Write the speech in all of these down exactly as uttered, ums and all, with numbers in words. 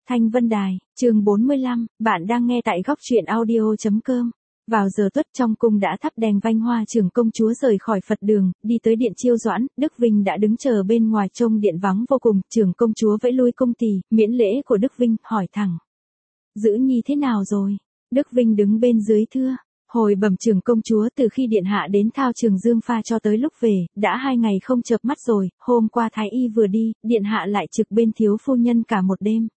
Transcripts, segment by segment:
Thanh Vân Đài, chương bốn mươi lăm, bạn đang nghe tại góc truyện audio.com. Vào giờ tuất trong cung đã thắp đèn vanh hoa, trưởng công chúa rời khỏi Phật đường, đi tới điện Chiêu Doãn. Đức Vinh đã đứng chờ bên ngoài trông điện vắng vô cùng. Trưởng công chúa vẫy lui cung tỳ, miễn lễ của Đức Vinh, hỏi thẳng: Dữ nhi thế nào rồi? Đức Vinh đứng bên dưới thưa: Hồi bẩm trưởng công chúa, từ khi điện hạ đến thao trường Dương Pha cho tới lúc về, đã hai ngày không chợp mắt rồi. Hôm qua thái y vừa đi, điện hạ lại trực bên thiếu phu nhân cả một đêm.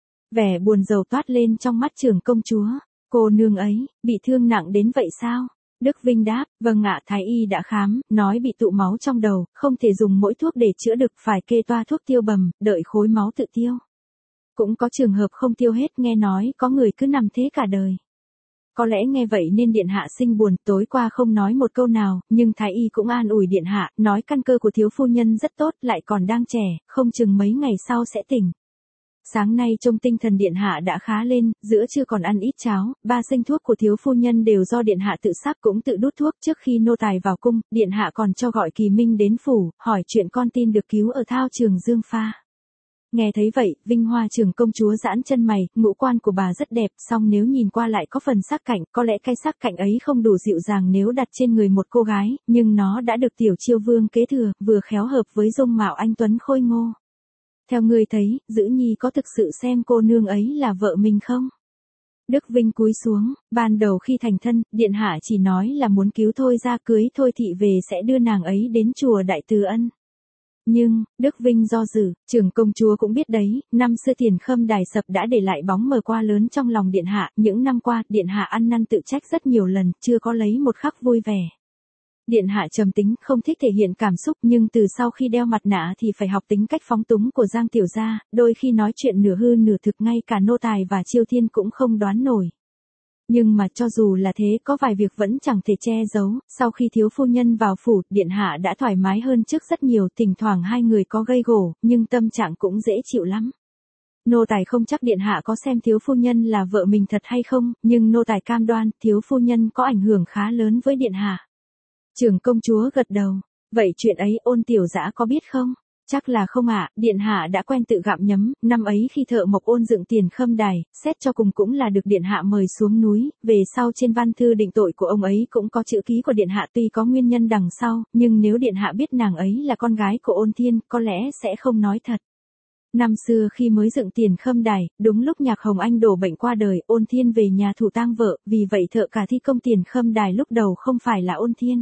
Vẻ buồn rầu toát lên trong mắt trưởng công chúa. Cô nương ấy, bị thương nặng đến vậy sao? Đức Vinh đáp: Vâng ạ, thái y đã khám, nói bị tụ máu trong đầu, không thể dùng mỗi thuốc để chữa được, phải kê toa thuốc tiêu bầm, đợi khối máu tự tiêu. Cũng có trường hợp không tiêu hết, nghe nói có người cứ nằm thế cả đời. Có lẽ nghe vậy nên điện hạ sinh buồn, tối qua không nói một câu nào, nhưng thái y cũng an ủi điện hạ, nói căn cơ của thiếu phu nhân rất tốt, lại còn đang trẻ, không chừng mấy ngày sau sẽ tỉnh. Sáng nay trông tinh thần điện hạ đã khá lên, giữa trưa còn ăn ít cháo, ba sinh thuốc của thiếu phu nhân đều do điện hạ tự sắp, cũng tự đút thuốc. Trước khi nô tài vào cung, điện hạ còn cho gọi Kỳ Minh đến phủ, hỏi chuyện con tin được cứu ở thao trường Dương Pha. Nghe thấy vậy, Vinh Hoa trưởng công chúa giãn chân mày, ngũ quan của bà rất đẹp, song nếu nhìn qua lại có phần sắc cạnh, có lẽ cái sắc cạnh ấy không đủ dịu dàng nếu đặt trên người một cô gái, nhưng nó đã được tiểu Chiêu vương kế thừa, vừa khéo hợp với dung mạo anh tuấn khôi ngô. Theo ngươi thấy, Dữ nhi có thực sự xem cô nương ấy là vợ mình không? Đức Vinh cúi xuống, ban đầu khi thành thân, điện hạ chỉ nói là muốn cứu Thôi ra, cưới Thôi thị về sẽ đưa nàng ấy đến chùa Đại Từ Ân. Nhưng, Đức Vinh do dự, trưởng công chúa cũng biết đấy, năm xưa Tiền Khâm Đài sập đã để lại bóng mờ quá lớn trong lòng điện hạ, những năm qua, điện hạ ăn năn tự trách rất nhiều lần, chưa có lấy một khắc vui vẻ. Điện hạ trầm tính, không thích thể hiện cảm xúc, nhưng từ sau khi đeo mặt nạ thì phải học tính cách phóng túng của Giang tiểu gia, đôi khi nói chuyện nửa hư nửa thực, ngay cả nô tài và Chiêu Thiên cũng không đoán nổi. Nhưng mà cho dù là thế, có vài việc vẫn chẳng thể che giấu, sau khi thiếu phu nhân vào phủ, điện hạ đã thoải mái hơn trước rất nhiều, thỉnh thoảng hai người có gây gổ, nhưng tâm trạng cũng dễ chịu lắm. Nô tài không chắc điện hạ có xem thiếu phu nhân là vợ mình thật hay không, nhưng nô tài cam đoan, thiếu phu nhân có ảnh hưởng khá lớn với điện hạ. Trưởng công chúa gật đầu: Vậy chuyện ấy Ôn tiểu dã có biết không? Chắc là không ạ, điện hạ đã quen tự gặm nhấm, năm ấy khi Thợ Mộc Ôn dựng Tiền Khâm Đài, xét cho cùng cũng là được điện hạ mời xuống núi, về sau trên văn thư định tội của ông ấy cũng có chữ ký của điện hạ, tuy có nguyên nhân đằng sau, nhưng nếu điện hạ biết nàng ấy là con gái của Ôn Thiên, có lẽ sẽ không nói thật. Năm xưa khi mới dựng Tiền Khâm Đài, đúng lúc Nhạc Hồng Anh đổ bệnh qua đời, Ôn Thiên về nhà thủ tang vợ, vì vậy thợ cả thi công Tiền Khâm Đài lúc đầu không phải là Ôn Thiên.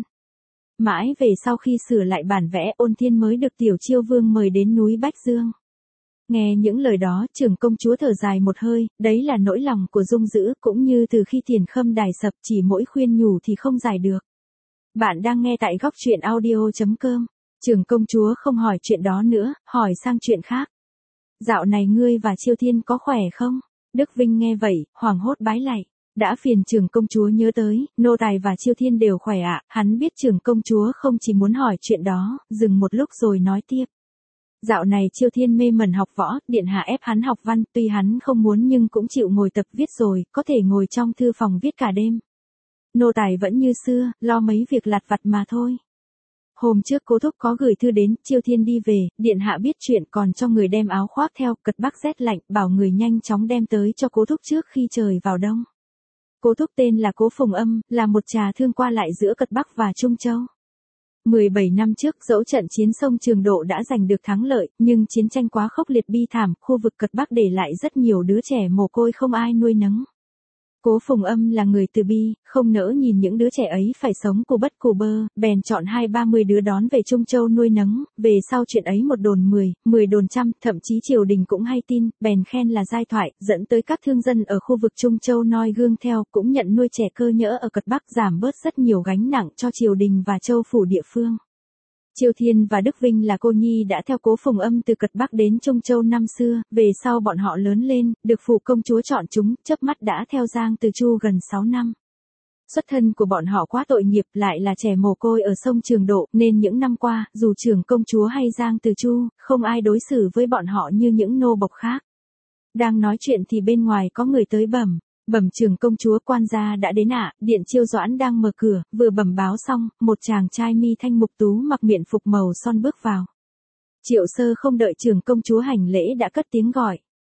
Mãi về sau khi sửa lại bản vẽ, Ôn Thiên mới được tiểu Chiêu vương mời đến núi Bách Dương. Nghe những lời đó, trưởng công chúa thở dài một hơi, đấy là nỗi lòng của Dung Dữ, cũng như từ khi Tiền Khâm Đài sập, chỉ mỗi khuyên nhủ thì không giải được. Bạn đang nghe tại góc truyện audio.com. Trưởng công chúa không hỏi chuyện đó nữa, hỏi sang chuyện khác. Dạo này ngươi và Chiêu Thiên có khỏe không? Đức Vinh nghe vậy, hoảng hốt bái lạy. Đã phiền trưởng công chúa nhớ tới, nô tài và Chiêu Thiên đều khỏe ạ. Hắn biết trưởng công chúa không chỉ muốn hỏi chuyện đó, dừng một lúc rồi nói tiếp. Dạo này Chiêu Thiên mê mẩn học võ, điện hạ ép hắn học văn, tuy hắn không muốn nhưng cũng chịu ngồi tập viết rồi, có thể ngồi trong thư phòng viết cả đêm. Nô tài vẫn như xưa, lo mấy việc lặt vặt mà thôi. Hôm trước Cố Thúc có gửi thư đến, Chiêu Thiên đi về, điện hạ biết chuyện còn cho người đem áo khoác theo, cật bắc rét lạnh, bảo người nhanh chóng đem tới cho Cố Thúc trước khi trời vào đông. Cố Thúc tên là Cố Phùng Âm, là một trà thương qua lại giữa Cật Bắc và Trung Châu. mười bảy năm trước, dẫu trận chiến sông Trường Độ đã giành được thắng lợi, nhưng chiến tranh quá khốc liệt bi thảm, khu vực Cật Bắc để lại rất nhiều đứa trẻ mồ côi không ai nuôi nấng. Cố Phùng Âm là người từ bi, không nỡ nhìn những đứa trẻ ấy phải sống cù bất cù bơ, bèn chọn hai ba mươi đứa đón về Trung Châu nuôi nấng. Về sau chuyện ấy một đồn mười, mười đồn trăm, thậm chí triều đình cũng hay tin, bèn khen là giai thoại, dẫn tới các thương dân ở khu vực Trung Châu noi gương theo, cũng nhận nuôi trẻ cơ nhỡ ở Cật Bắc, giảm bớt rất nhiều gánh nặng cho triều đình và châu phủ địa phương. Chiêu Thiên và Đức Vinh là cô nhi đã theo Cố Phùng Âm từ Cật Bắc đến Trung Châu năm xưa, về sau bọn họ lớn lên, được phủ công chúa chọn chúng, chớp mắt đã theo Giang Từ Chu gần sáu năm. Xuất thân của bọn họ quá tội nghiệp, lại là trẻ mồ côi ở sông Trường Độ, nên những năm qua, dù trưởng công chúa hay Giang Từ Chu, không ai đối xử với bọn họ như những nô bộc khác. Đang nói chuyện thì bên ngoài có người tới bẩm. Bẩm trưởng công chúa, quan gia đã đến ạ. Điện Chiêu Doãn đang mở cửa, vừa bẩm báo xong, một chàng trai mi thanh mục tú mặc miện phục màu son bước vào. Triệu Sơ không đợi trưởng công chúa hành lễ đã cất tiếng gọi.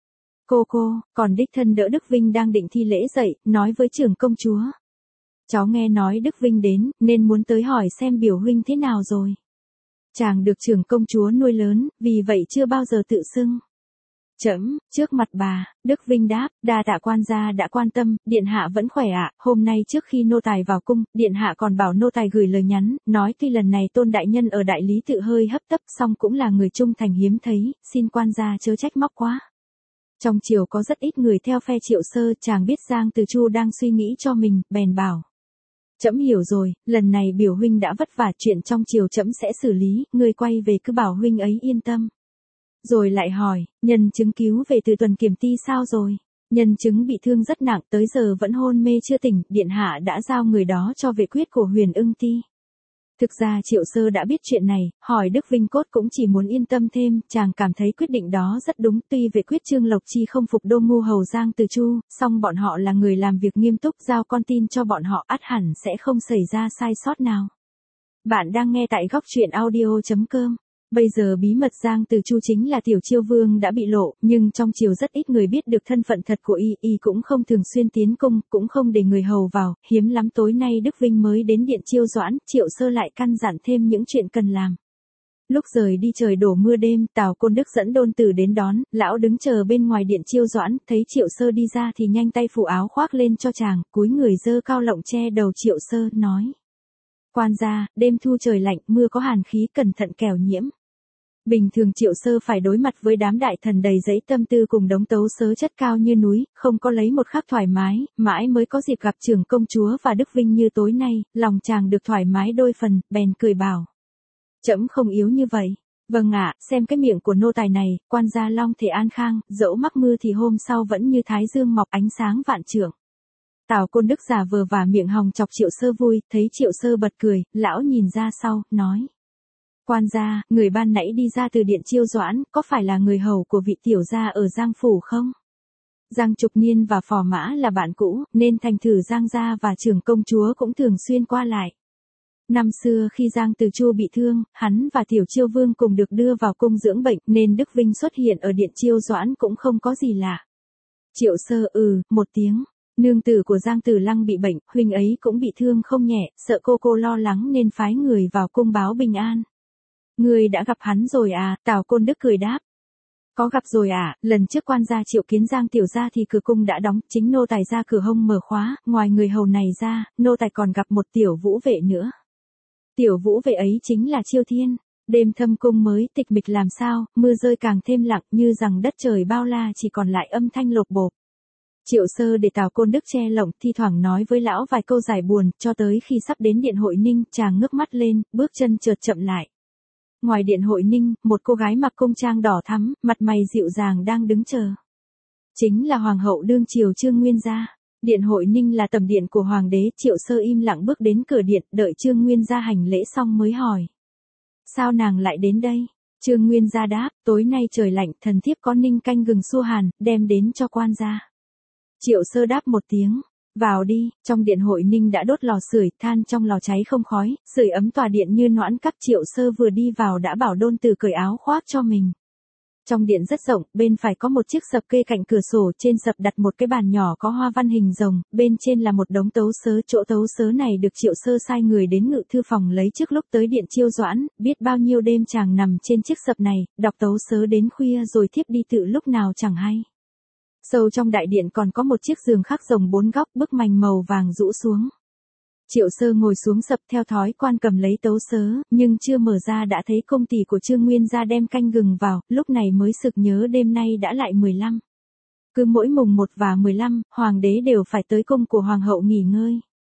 Cô cô, còn đích thân đỡ Đức Vinh đang định thi lễ dậy, nói với trưởng công chúa. Cháu nghe nói Đức Vinh đến, nên muốn tới hỏi xem biểu huynh thế nào rồi. Chàng được trưởng công chúa nuôi lớn, vì vậy chưa bao giờ tự xưng. Trẫm, trước mặt bà, Đức Vinh đáp, đa tạ quan gia đã quan tâm, điện hạ vẫn khỏe ạ, hôm nay trước khi nô tài vào cung, điện hạ còn bảo nô tài gửi lời nhắn, nói tuy lần này tôn đại nhân ở đại lý tự hơi hấp tấp, song cũng là người trung thành hiếm thấy, xin quan gia chớ trách móc quá. Trong triều có rất ít người theo phe Triệu Sơ, chàng biết Giang Từ Chu đang suy nghĩ cho mình, bèn bảo. Trẫm hiểu rồi, lần này biểu huynh đã vất vả, chuyện trong triều trẫm sẽ xử lý, người quay về cứ bảo huynh ấy yên tâm. Rồi lại hỏi, nhân chứng cứu về từ Tuần Kiểm Ti sao rồi? Nhân chứng bị thương rất nặng, tới giờ vẫn hôn mê chưa tỉnh, điện hạ đã giao người đó cho vệ quyết của Huyền Ưng Ti. Thực ra Triệu Sơ đã biết chuyện này, hỏi Đức Vinh cốt cũng chỉ muốn yên tâm thêm, chàng cảm thấy quyết định đó rất đúng, tuy vệ quyết Trương Lộc Chi không phục Đô Ngu Hầu Giang Từ Chu, song bọn họ là người làm việc nghiêm túc, giao con tin cho bọn họ ắt hẳn sẽ không xảy ra sai sót nào. Bạn đang nghe tại góc truyện audio chấm com. Bây giờ bí mật Giang Từ Chu chính là Tiểu Chiêu Vương đã bị lộ, nhưng trong triều rất ít người biết được thân phận thật của y, y cũng không thường xuyên tiến cung, cũng không để người hầu vào, hiếm lắm tối nay Đức Vinh mới đến điện Chiêu Doãn, Triệu Sơ lại căn dặn thêm những chuyện cần làm. Lúc rời đi trời đổ mưa đêm, Tào Côn Đức dẫn đôn tử đến đón, lão đứng chờ bên ngoài điện Chiêu Doãn, thấy Triệu Sơ đi ra thì nhanh tay phủ áo khoác lên cho chàng, cúi người dơ cao lọng che đầu Triệu Sơ, nói. Quan gia, đêm thu trời lạnh, mưa có hàn khí, cẩn thận kẻo nhiễm. Bình thường Triệu Sơ phải đối mặt với đám đại thần đầy dẫy tâm tư cùng đống tấu sớ chất cao như núi, không có lấy một khắc thoải mái, mãi mới có dịp gặp trưởng công chúa và Đức Vinh như tối nay, lòng chàng được thoải mái đôi phần, bèn cười bảo. Trẫm không yếu như vậy. Vâng ạ, xem cái miệng của nô tài này, quan gia long thể an khang, dẫu mắc mưa thì hôm sau vẫn như thái dương mọc ánh sáng vạn trượng. Tào Côn Đức giả vờ và miệng hòng chọc Triệu Sơ vui, thấy Triệu Sơ bật cười, lão nhìn ra sau, nói. Quan gia, người ban nãy đi ra từ điện Chiêu Doãn, có phải là người hầu của vị tiểu gia ở Giang Phủ không? Giang Trục Niên và Phò Mã là bạn cũ, nên thành thử Giang gia và trưởng công chúa cũng thường xuyên qua lại. Năm xưa khi Giang Từ Chu bị thương, hắn và Tiểu Chiêu Vương cùng được đưa vào cung dưỡng bệnh, nên Đức Vinh xuất hiện ở điện Chiêu Doãn cũng không có gì lạ. Triệu Sơ ừ, một tiếng. Nương tử của Giang Tử Lăng bị bệnh, huynh ấy cũng bị thương không nhẹ, sợ cô cô lo lắng nên phái người vào cung báo bình an. Người đã gặp hắn rồi à, Tào Côn Đức cười đáp. Có gặp rồi à, lần trước quan gia triệu kiến Giang tiểu gia thì cửa cung đã đóng, chính nô tài ra cửa hông mở khóa, ngoài người hầu này ra, nô tài còn gặp một tiểu vũ vệ nữa. Tiểu vũ vệ ấy chính là Chiêu Thiên. Đêm thâm cung mới tịch mịch làm sao, mưa rơi càng thêm lặng như rằng đất trời bao la chỉ còn lại âm thanh lột bộp. Triệu Sơ để Tào Côn Đức che lộng, thi thoảng nói với lão vài câu giải buồn, cho tới khi sắp đến điện Hội Ninh, chàng ngước mắt lên, bước chân chợt chậm lại. Ngoài điện Hội Ninh, một cô gái mặc cung trang đỏ thắm, mặt mày dịu dàng đang đứng chờ. Chính là Hoàng hậu đương triều Trương Nguyên gia. Điện Hội Ninh là tầm điện của Hoàng đế, Triệu Sơ im lặng bước đến cửa điện, đợi Trương Nguyên gia hành lễ xong mới hỏi. Sao nàng lại đến đây? Trương Nguyên gia đáp, tối nay trời lạnh, thần thiếp có ninh canh gừng xua hàn, đem đến cho quan gia. Triệu Sơ đáp một tiếng. Vào đi, trong điện Hội Ninh đã đốt lò sưởi, than trong lò cháy không khói, sưởi ấm tòa điện như noãn các. Triệu Sơ vừa đi vào đã bảo đôn tử cởi áo khoác cho mình. Trong điện rất rộng, bên phải có một chiếc sập kê cạnh cửa sổ, trên sập đặt một cái bàn nhỏ có hoa văn hình rồng, bên trên là một đống tấu sớ, chỗ tấu sớ này được Triệu Sơ sai người đến ngự thư phòng lấy trước lúc tới điện Chiêu Doãn, biết bao nhiêu đêm chàng nằm trên chiếc sập này, đọc tấu sớ đến khuya rồi thiếp đi tự lúc nào chẳng hay. Sâu trong đại điện còn có một chiếc giường khắc rồng bốn góc, bức mành màu vàng rũ xuống. Triệu Sơ ngồi xuống sập theo thói quan cầm lấy tấu sớ, nhưng chưa mở ra đã thấy công tỷ của Trương Nguyên gia đem canh gừng vào, lúc này mới sực nhớ đêm nay đã lại mười lăm. Cứ mỗi mùng một và mười lăm, hoàng đế đều phải tới cung của hoàng hậu nghỉ ngơi.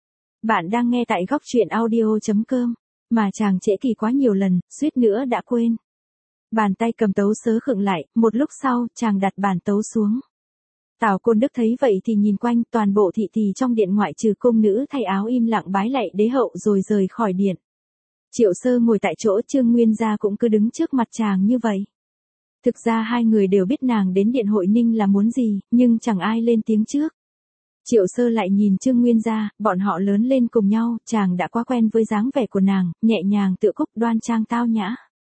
Bạn đang nghe tại góc truyện audio chấm com, mà chàng trễ kỳ quá nhiều lần, suýt nữa đã quên. Bàn tay cầm tấu sớ khựng lại, một lúc sau, chàng đặt bàn tấu xuống. Tào Côn Đức thấy vậy thì nhìn quanh, toàn bộ thị tỳ trong điện ngoại trừ cung nữ thay áo im lặng bái lạy đế hậu rồi rời khỏi điện. Triệu Sơ ngồi tại chỗ, Trương Nguyên gia cũng cứ đứng trước mặt chàng như vậy. Thực ra hai người đều biết nàng đến điện Hội Ninh là muốn gì, nhưng chẳng ai lên tiếng trước. Triệu Sơ lại nhìn Trương Nguyên gia, bọn họ lớn lên cùng nhau, chàng đã quá quen với dáng vẻ của nàng, nhẹ nhàng tự cúc đoan trang tao nhã.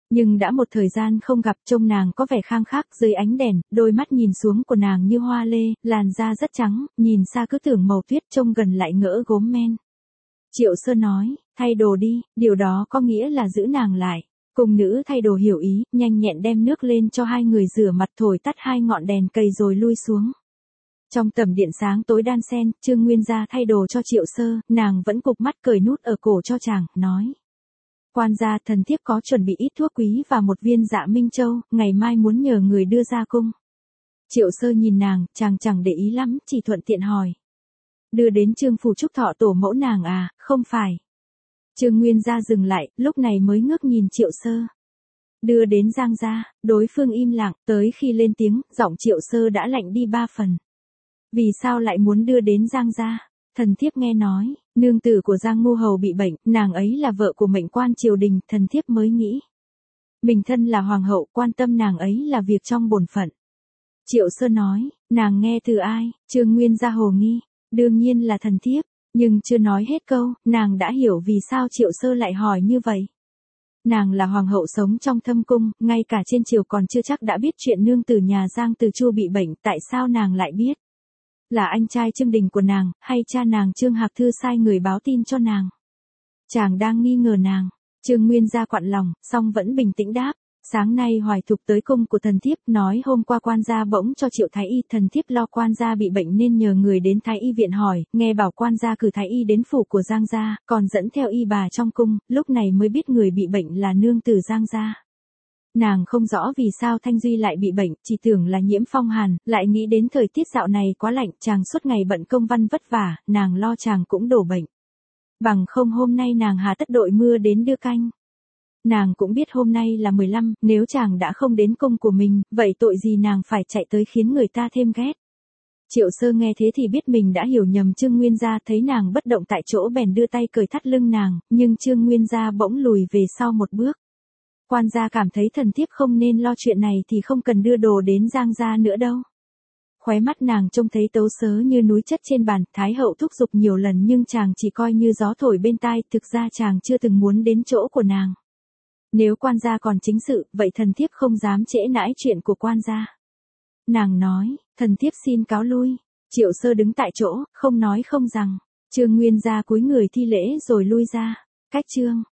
Nhưng đã một thời gian không gặp, trông nàng có vẻ khang khác dưới ánh đèn, đôi mắt nhìn xuống của nàng như hoa lê, làn da rất trắng, nhìn xa cứ tưởng màu tuyết, trông gần lại ngỡ gốm men. Triệu Sơ nói, thay đồ đi, điều đó có nghĩa là giữ nàng lại. Cung nữ thay đồ hiểu ý, nhanh nhẹn đem nước lên cho hai người rửa mặt, thổi tắt hai ngọn đèn cầy rồi lui xuống. Trong tầm điện sáng tối đan xen, Trương Nguyên gia thay đồ cho Triệu Sơ, nàng vẫn cụp mắt cởi nút ở cổ cho chàng, nói. Quan gia, thần thiếp có chuẩn bị ít thuốc quý và một viên Dạ Minh Châu, ngày mai muốn nhờ người đưa ra cung. Triệu Sơ nhìn nàng, chàng chẳng để ý lắm, chỉ thuận tiện hỏi. Đưa đến Trương phủ chúc thọ tổ mẫu nàng à, không phải. Trương Nguyên gia dừng lại, lúc này mới ngước nhìn Triệu Sơ. Đưa đến Giang gia, đối phương im lặng, tới khi lên tiếng, giọng Triệu Sơ đã lạnh đi ba phần. Vì sao lại muốn đưa đến Giang gia? Thần thiếp nghe nói, nương tử của Giang Ngu Hầu bị bệnh, nàng ấy là vợ của mệnh quan triều đình, thần thiếp mới nghĩ. Mình thân là hoàng hậu, quan tâm nàng ấy là việc trong bổn phận. Triệu Sơ nói, nàng nghe từ ai? Trương Nguyên gia hồ nghi, đương nhiên là thần thiếp, nhưng chưa nói hết câu, nàng đã hiểu vì sao Triệu Sơ lại hỏi như vậy. Nàng là hoàng hậu sống trong thâm cung, ngay cả trên triều còn chưa chắc đã biết chuyện nương tử nhà Giang Từ Chu bị bệnh, tại sao nàng lại biết? Là anh trai Trương Đình của nàng, hay cha nàng Trương Hạc Thư sai người báo tin cho nàng? Chàng đang nghi ngờ nàng. Trương Nguyên gia quặn lòng, song vẫn bình tĩnh đáp. Sáng nay Hoài Thục tới cung của thần thiếp, nói hôm qua quan gia bỗng cho Triệu Thái Y, thần thiếp lo quan gia bị bệnh nên nhờ người đến Thái Y viện hỏi, nghe bảo quan gia cử Thái Y đến phủ của Giang gia, còn dẫn theo y bà trong cung, lúc này mới biết người bị bệnh là nương tử Giang gia. Nàng không rõ vì sao Thanh Duy lại bị bệnh, chỉ tưởng là nhiễm phong hàn, lại nghĩ đến thời tiết dạo này quá lạnh, chàng suốt ngày bận công văn vất vả, nàng lo chàng cũng đổ bệnh. Bằng không hôm nay nàng hà tất đội mưa đến đưa canh. Nàng cũng biết hôm nay là mười lăm, nếu chàng đã không đến cung của mình, vậy tội gì nàng phải chạy tới khiến người ta thêm ghét. Triệu Sơ nghe thế thì biết mình đã hiểu nhầm Trương Nguyên gia, thấy nàng bất động tại chỗ bèn đưa tay cởi thắt lưng nàng, nhưng Trương Nguyên gia bỗng lùi về sau một bước. Quan gia cảm thấy thần thiếp không nên lo chuyện này thì không cần đưa đồ đến Giang gia nữa đâu. Khóe mắt nàng trông thấy tấu sớ như núi chất trên bàn, Thái hậu thúc giục nhiều lần nhưng chàng chỉ coi như gió thổi bên tai, thực ra chàng chưa từng muốn đến chỗ của nàng. Nếu quan gia còn chính sự, vậy thần thiếp không dám trễ nãi chuyện của quan gia. Nàng nói, thần thiếp xin cáo lui. Triệu Sơ đứng tại chỗ, không nói không rằng. Trương Nguyên gia cúi người thi lễ rồi lui ra. Cách chương